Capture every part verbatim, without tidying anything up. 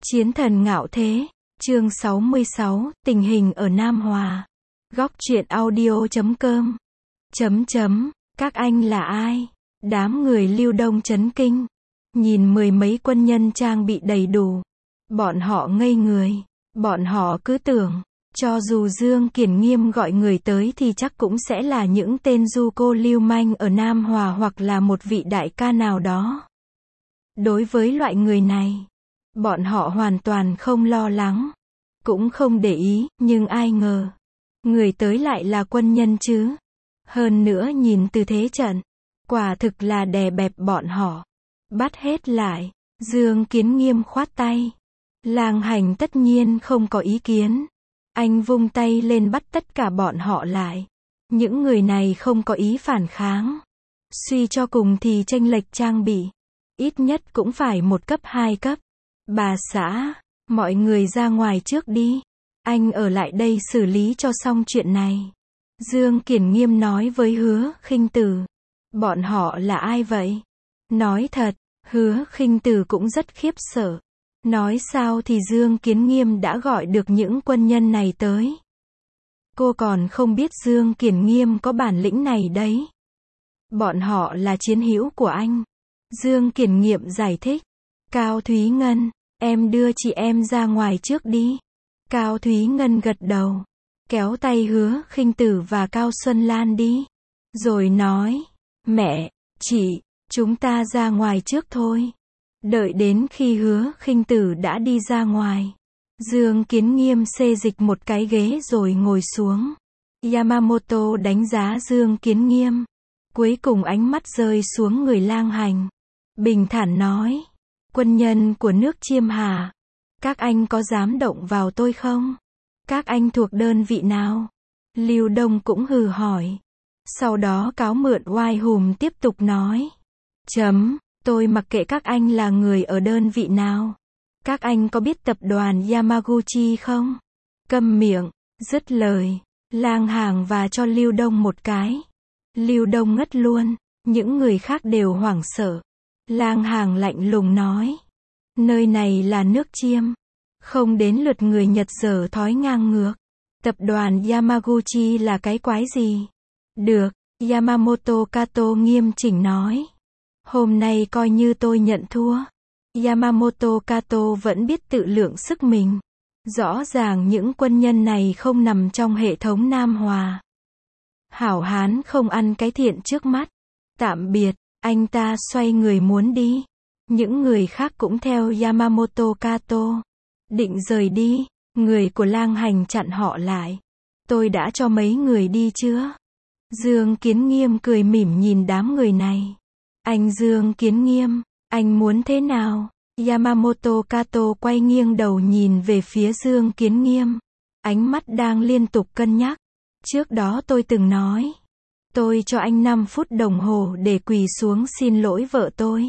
Chiến thần ngạo thế, chương sáu mươi sáu, tình hình ở Nam Hòa. Góc truyện audio chấm com. Chấm chấm, các anh là ai? Đám người Lưu Đông chấn kinh. Nhìn mười mấy quân nhân trang bị đầy đủ. Bọn họ ngây người. Bọn họ cứ tưởng, cho dù Dương Kiển Nghiêm gọi người tới thì chắc cũng sẽ là những tên du cô lưu manh ở Nam Hòa hoặc là một vị đại ca nào đó. Đối với loại người này, bọn họ hoàn toàn không lo lắng, cũng không để ý, nhưng ai ngờ, người tới lại là quân nhân chứ. Hơn nữa nhìn từ thế trận, quả thực là đè bẹp bọn họ. Bắt hết lại, Dương Kiến Nghiêm khoát tay. Lang Hành tất nhiên không có ý kiến. Anh vung tay lên bắt tất cả bọn họ lại. Những người này không có ý phản kháng. Suy cho cùng thì chênh lệch trang bị, ít nhất cũng phải một cấp hai cấp. Bà xã, mọi người ra ngoài trước đi. Anh ở lại đây xử lý cho xong chuyện này. Dương Kiển Nghiêm nói với Hứa Khinh Tử. Bọn họ là ai vậy? Nói thật, Hứa Khinh Tử cũng rất khiếp sợ. Nói sao thì Dương Kiến Nghiêm đã gọi được những quân nhân này tới. Cô còn không biết Dương Kiển Nghiêm có bản lĩnh này đấy. Bọn họ là chiến hữu của anh. Dương Kiển Nghiêm giải thích. Cao Thúy Ngân, em đưa chị em ra ngoài trước đi. Cao Thúy Ngân gật đầu, kéo tay Hứa Khinh Tử và Cao Xuân Lan đi. Rồi nói, mẹ, chị, chúng ta ra ngoài trước thôi. Đợi đến khi Hứa Khinh Tử đã đi ra ngoài, Dương Kiến Nghiêm xê dịch một cái ghế rồi ngồi xuống. Yamamoto đánh giá Dương Kiến Nghiêm. Cuối cùng ánh mắt rơi xuống người Lang Hành. Bình thản nói, quân nhân của nước Chiêm Hà, các anh có dám động vào tôi không? Các anh thuộc đơn vị nào? Lưu Đông cũng hừ hỏi. Sau đó cáo mượn oai hùm tiếp tục nói. Chấm, tôi mặc kệ các anh là người ở đơn vị nào. Các anh có biết tập đoàn Yamaguchi không? Câm miệng, dứt lời, Lang Hàng và cho Lưu Đông một cái. Lưu Đông ngất luôn, những người khác đều hoảng sợ. Lang Hàng lạnh lùng nói. Nơi này là nước Chiêm. Không đến lượt người Nhật dở thói ngang ngược. Tập đoàn Yamaguchi là cái quái gì? Được, Yamamoto Kato nghiêm chỉnh nói. Hôm nay coi như tôi nhận thua. Yamamoto Kato vẫn biết tự lượng sức mình. Rõ ràng những quân nhân này không nằm trong hệ thống Nam Hòa. Hảo hán không ăn cái thiện trước mắt. Tạm biệt, anh ta xoay người muốn đi. Những người khác cũng theo Yamamoto Kato. Định rời đi, người của Lang Hành chặn họ lại. Tôi đã cho mấy người đi chưa? Dương Kiến Nghiêm cười mỉm nhìn đám người này. Anh Dương Kiến Nghiêm, anh muốn thế nào? Yamamoto Kato quay nghiêng đầu nhìn về phía Dương Kiến Nghiêm. Ánh mắt đang liên tục cân nhắc. Trước đó tôi từng nói. Tôi cho anh năm phút đồng hồ để quỳ xuống xin lỗi vợ tôi.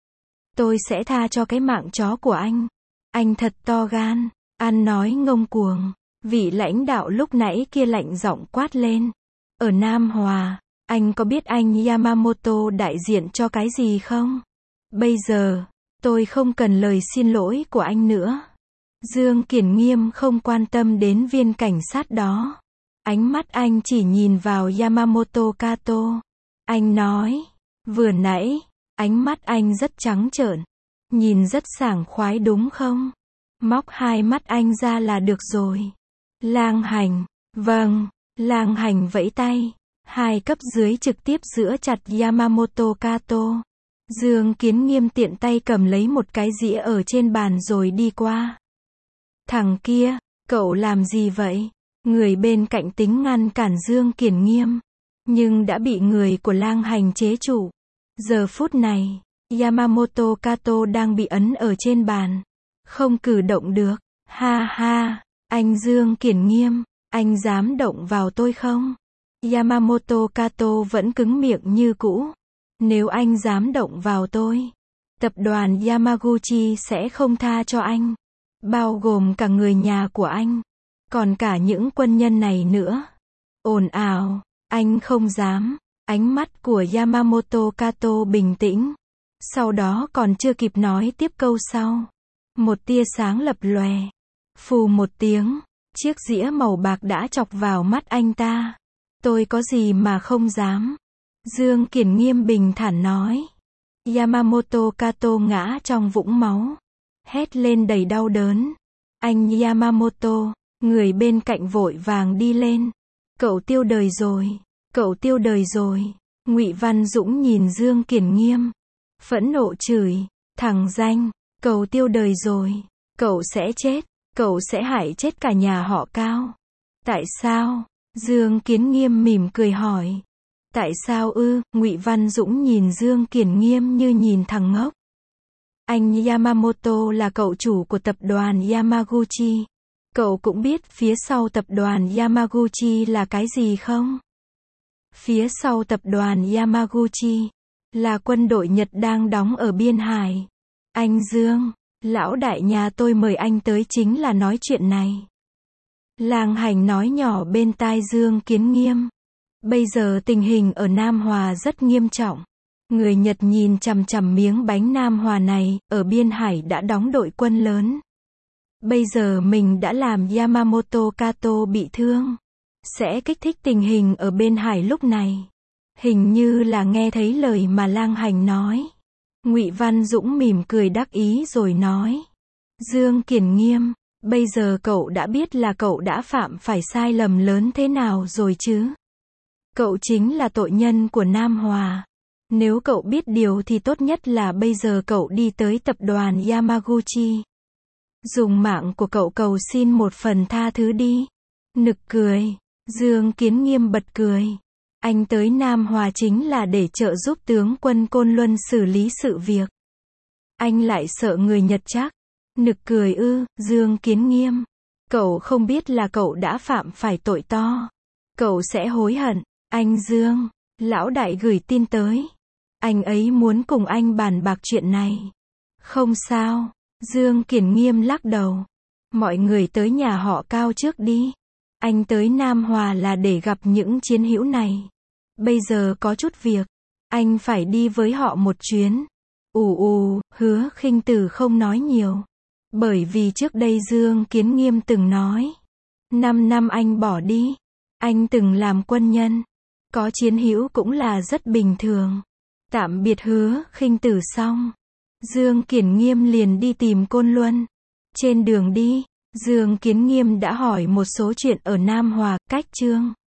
Tôi sẽ tha cho cái mạng chó của anh. Anh thật to gan, ăn nói ngông cuồng. Vị lãnh đạo lúc nãy kia lạnh giọng quát lên. Ở Nam Hòa, anh có biết anh Yamamoto đại diện cho cái gì không? Bây giờ, tôi không cần lời xin lỗi của anh nữa. Dương Kiển Nghiêm không quan tâm đến viên cảnh sát đó. Ánh mắt anh chỉ nhìn vào Yamamoto Kato. Anh nói, vừa nãy, ánh mắt anh rất trắng trợn. Nhìn rất sảng khoái đúng không? Móc hai mắt anh ra là được rồi. Lang Hành, vâng, Lang Hành vẫy tay. Hai cấp dưới trực tiếp giữ chặt Yamamoto Kato. Dương Kiến Nghiêm tiện tay cầm lấy một cái dĩa ở trên bàn rồi đi qua. Thằng kia, cậu làm gì vậy? Người bên cạnh tính ngăn cản Dương Kiển Nghiêm, nhưng đã bị người của Lang Hành chế trụ. Giờ phút này, Yamamoto Kato đang bị ấn ở trên bàn, không cử động được. Ha ha, anh Dương Kiển Nghiêm, anh dám động vào tôi không? Yamamoto Kato vẫn cứng miệng như cũ. Nếu anh dám động vào tôi, tập đoàn Yamaguchi sẽ không tha cho anh, bao gồm cả người nhà của anh, còn cả những quân nhân này nữa. Ồn ào, anh không dám. Ánh mắt của Yamamoto Kato bình tĩnh. Sau đó còn chưa kịp nói tiếp câu sau, Một tia sáng lập lòe. Phù một tiếng, chiếc dĩa màu bạc đã chọc vào mắt anh ta. Tôi có gì mà không dám. Dương Kiển Nghiêm bình thản nói. Yamamoto Kato ngã trong vũng máu. Hét lên đầy đau đớn. Anh Yamamoto, người bên cạnh vội vàng đi lên. Cậu tiêu đời rồi. Cậu tiêu đời rồi. Ngụy Văn Dũng nhìn Dương Kiển Nghiêm. Phẫn nộ chửi. Thằng danh, cậu tiêu đời rồi. Cậu sẽ chết. Cậu sẽ hại chết cả nhà họ Cao. Tại sao? Dương Kiển Nghiêm mỉm cười hỏi. Tại sao ư? Ngụy Văn Dũng nhìn Dương Kiển Nghiêm như nhìn thằng ngốc. Anh Yamamoto là cậu chủ của tập đoàn Yamaguchi. Cậu cũng biết phía sau tập đoàn Yamaguchi là cái gì không? Phía sau tập đoàn Yamaguchi là quân đội Nhật đang đóng ở Biên Hải. Anh Dương, lão đại nhà tôi mời anh tới chính là nói chuyện này. Lang Hành nói nhỏ bên tai Dương Kiển Nghiêm. Bây giờ tình hình ở Nam Hòa rất nghiêm trọng. Người Nhật nhìn chằm chằm miếng bánh Nam Hòa này, ở Biên Hải đã đóng đội quân lớn. Bây giờ mình đã làm Yamamoto Kato bị thương. Sẽ kích thích tình hình ở Biên Hải lúc này. Hình như là nghe thấy lời mà Lang Hành nói. Ngụy Văn Dũng mỉm cười đắc ý rồi nói. Dương Kiển Nghiêm, bây giờ cậu đã biết là cậu đã phạm phải sai lầm lớn thế nào rồi chứ? Cậu chính là tội nhân của Nam Hòa. Nếu cậu biết điều thì tốt nhất là bây giờ cậu đi tới tập đoàn Yamaguchi. Dùng mạng của cậu cầu xin một phần tha thứ đi. Nực cười. Dương Kiển Nghiêm bật cười. Anh tới Nam Hòa chính là để trợ giúp tướng quân Côn Luân xử lý sự việc. Anh lại sợ người Nhật chắc. Nực cười ư? Dương Kiển Nghiêm. Cậu không biết là cậu đã phạm phải tội to. Cậu sẽ hối hận. Anh Dương, lão đại gửi tin tới. Anh ấy muốn cùng anh bàn bạc chuyện này. Không sao. Dương Kiển Nghiêm lắc đầu. Mọi người tới nhà họ Cao trước đi. Anh tới Nam Hòa là để gặp những chiến hữu này. Bây giờ có chút việc. Anh phải đi với họ một chuyến. Ù ù, Hứa Khinh Tử không nói nhiều. Bởi vì trước đây Dương Kiển Nghiêm từng nói. Năm năm anh bỏ đi. Anh từng làm quân nhân. Có chiến hữu cũng là rất bình thường. Tạm biệt Hứa Khinh Tử xong. Dương Kiển Nghiêm liền đi tìm Côn Luân. Trên đường đi, Dương Kiển Nghiêm đã hỏi một số chuyện ở Nam Hòa, cách Trương